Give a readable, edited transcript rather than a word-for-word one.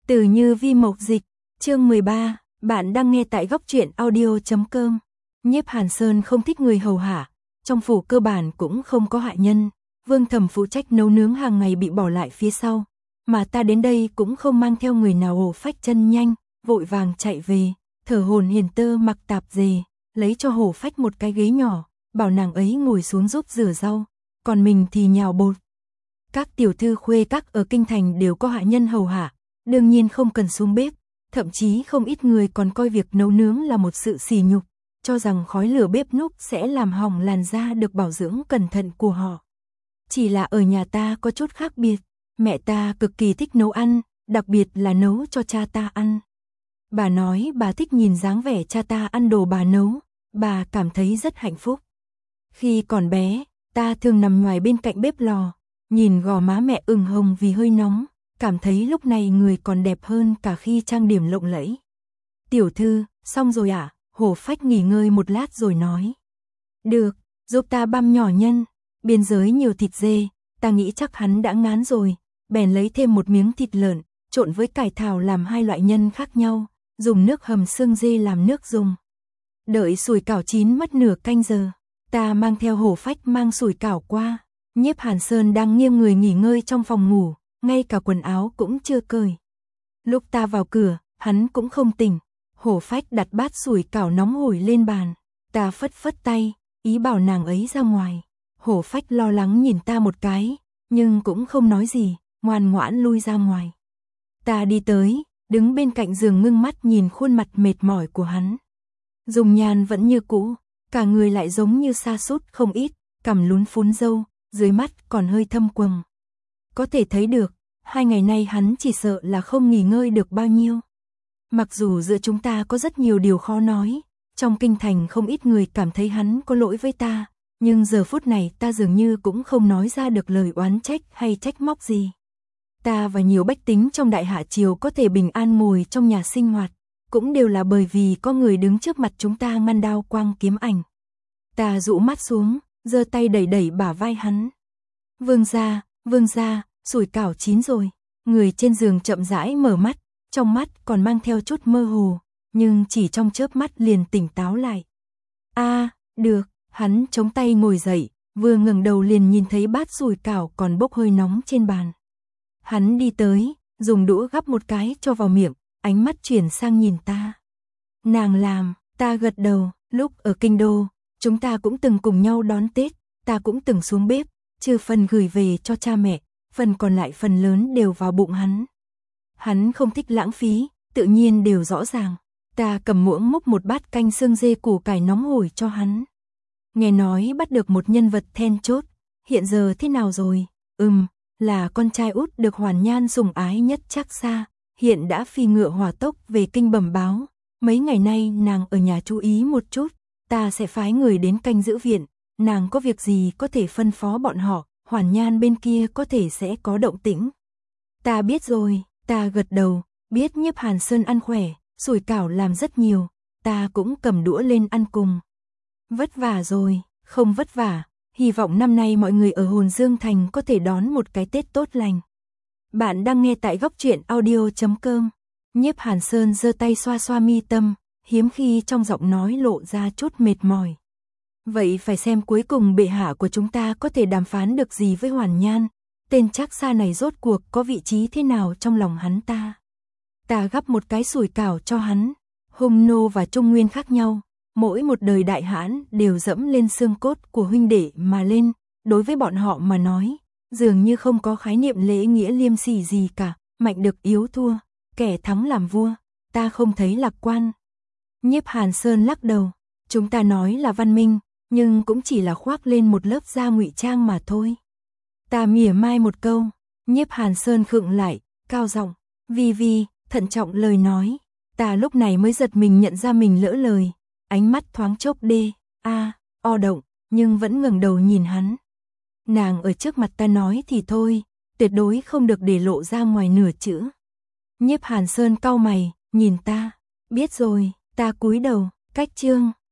Từ Như Vi Mộc Dịch, chương 13, bạn đang nghe tại góc truyện audio.com. Nhiếp Hàn Sơn không thích người hầu hạ, trong phủ cơ bản cũng không có hạ nhân, Vương Thẩm phụ trách nấu nướng hàng ngày bị bỏ lại phía sau, mà ta đến đây cũng không mang theo người nào hổ phách chân nhanh, vội vàng chạy về, thở hổn hển tơ mặc tạp dề, lấy cho hổ phách một cái ghế nhỏ, bảo nàng ấy ngồi xuống giúp rửa rau, còn mình thì nhào bột. Các tiểu thư khuê các ở kinh thành đều có hạ nhân hầu hạ, đương nhiên không cần xuống bếp, thậm chí không ít người còn coi việc nấu nướng là một sự sỉ nhục, cho rằng khói lửa bếp núc sẽ làm hỏng làn da được bảo dưỡng cẩn thận của họ. Chỉ là ở nhà ta có chút khác biệt, mẹ ta cực kỳ thích nấu ăn, đặc biệt là nấu cho cha ta ăn. Bà nói bà thích nhìn dáng vẻ cha ta ăn đồ bà nấu, bà cảm thấy rất hạnh phúc. Khi còn bé, ta thường nằm ngoài bên cạnh bếp lò, nhìn gò má mẹ ửng hồng vì hơi nóng, cảm thấy lúc này người còn đẹp hơn cả khi trang điểm lộng lẫy. Tiểu thư, xong rồi ạ, hổ phách nghỉ ngơi một lát rồi nói. Được, giúp ta băm nhỏ nhân, biên giới nhiều thịt dê, ta nghĩ chắc hắn đã ngán rồi, bèn lấy thêm một miếng thịt lợn, trộn với cải thảo làm hai loại nhân khác nhau, dùng nước hầm xương dê làm nước dùng. Đợi sủi cảo chín mất nửa canh giờ, ta mang theo hổ phách mang sủi cảo qua. Nhiếp Hàn Sơn đang nghiêng người nghỉ ngơi trong phòng ngủ, ngay cả quần áo cũng chưa cởi. Lúc ta vào cửa, hắn cũng không tỉnh. Hổ phách đặt bát sủi cảo nóng hổi lên bàn. Ta phất phất tay, ý bảo nàng ấy ra ngoài. Hổ phách lo lắng nhìn ta một cái, nhưng cũng không nói gì, ngoan ngoãn lui ra ngoài. Ta đi tới, đứng bên cạnh giường ngưng mắt nhìn khuôn mặt mệt mỏi của hắn. Dung nhan vẫn như cũ, cả người lại giống như sa sút không ít, cằm lún phún râu, dưới mắt còn hơi thâm quầng. Có thể thấy được, 2 ngày nay hắn chỉ sợ là không nghỉ ngơi được bao nhiêu. Mặc dù giữa chúng ta có rất nhiều điều khó nói, trong kinh thành không ít người cảm thấy hắn có lỗi với ta, nhưng giờ phút này ta dường như cũng không nói ra được lời oán trách hay trách móc gì. Ta và nhiều bách tính trong Đại Hạ Triều có thể bình an ngồi trong nhà sinh hoạt, cũng đều là bởi vì có người đứng trước mặt chúng ta ngăn đao quang kiếm ảnh. Ta dụ mắt xuống, giơ tay đẩy đẩy bả vai hắn. Vương gia, sủi cảo chín rồi. Người trên giường chậm rãi mở mắt, trong mắt còn mang theo chút mơ hồ, nhưng chỉ trong chớp mắt liền tỉnh táo lại. Được, hắn chống tay ngồi dậy, vừa ngẩng đầu liền nhìn thấy bát sủi cảo còn bốc hơi nóng trên bàn. Hắn đi tới, dùng đũa gắp một cái cho vào miệng, ánh mắt chuyển sang nhìn ta. Nàng làm, ta gật đầu, lúc ở kinh đô, chúng ta cũng từng cùng nhau đón Tết, ta cũng từng xuống bếp, trừ phần gửi về cho cha mẹ, phần còn lại phần lớn đều vào bụng hắn. Hắn không thích lãng phí, tự nhiên đều rõ ràng. Ta cầm muỗng múc một bát canh xương dê củ cải nóng hổi cho hắn. Nghe nói bắt được một nhân vật then chốt, hiện giờ thế nào rồi? Là con trai út được Hoàn Nhan sủng ái nhất Trác Xa, hiện đã phi ngựa hỏa tốc về kinh bẩm báo. Mấy ngày nay nàng ở nhà chú ý một chút, ta sẽ phái người đến canh giữ viện, nàng có việc gì có thể phân phó bọn họ, Hoàn Nhan bên kia có thể sẽ có động tĩnh. Ta biết rồi, ta gật đầu, biết Nhiếp Hàn Sơn ăn khỏe, sủi cảo làm rất nhiều, ta cũng cầm đũa lên ăn cùng. Vất vả rồi, không vất vả, hy vọng năm nay mọi người ở Hồn Dương Thành có thể đón một cái Tết tốt lành. Bạn đang nghe tại góc truyện audio.com. Nhiếp Hàn Sơn giơ tay xoa xoa mi tâm, hiếm khi trong giọng nói lộ ra chút mệt mỏi. Vậy phải xem cuối cùng bệ hạ của chúng ta có thể đàm phán được gì với Hoàn Nhan, tên Trác Xa này rốt cuộc có vị trí thế nào trong lòng hắn ta. Ta gắp một cái sủi cảo cho hắn, Hung Nô và Trung Nguyên khác nhau, mỗi một đời đại hãn đều dẫm lên xương cốt của huynh đệ mà lên, đối với bọn họ mà nói, dường như không có khái niệm lễ nghĩa liêm sỉ gì cả, mạnh được yếu thua, kẻ thắng làm vua, ta không thấy lạc quan. Nhiếp Hàn Sơn lắc đầu, chúng ta nói là văn minh, nhưng cũng chỉ là khoác lên một lớp da ngụy trang mà thôi. Ta mỉa mai một câu, Nhiếp Hàn Sơn khựng lại, cao giọng, Vi, thận trọng lời nói. Ta lúc này mới giật mình nhận ra mình lỡ lời, ánh mắt thoáng chốc động, nhưng vẫn ngẩng đầu nhìn hắn. Nàng ở trước mặt ta nói thì thôi, tuyệt đối không được để lộ ra ngoài nửa chữ. Nhiếp Hàn Sơn cau mày, nhìn ta, biết rồi, ta cúi đầu, cách chương.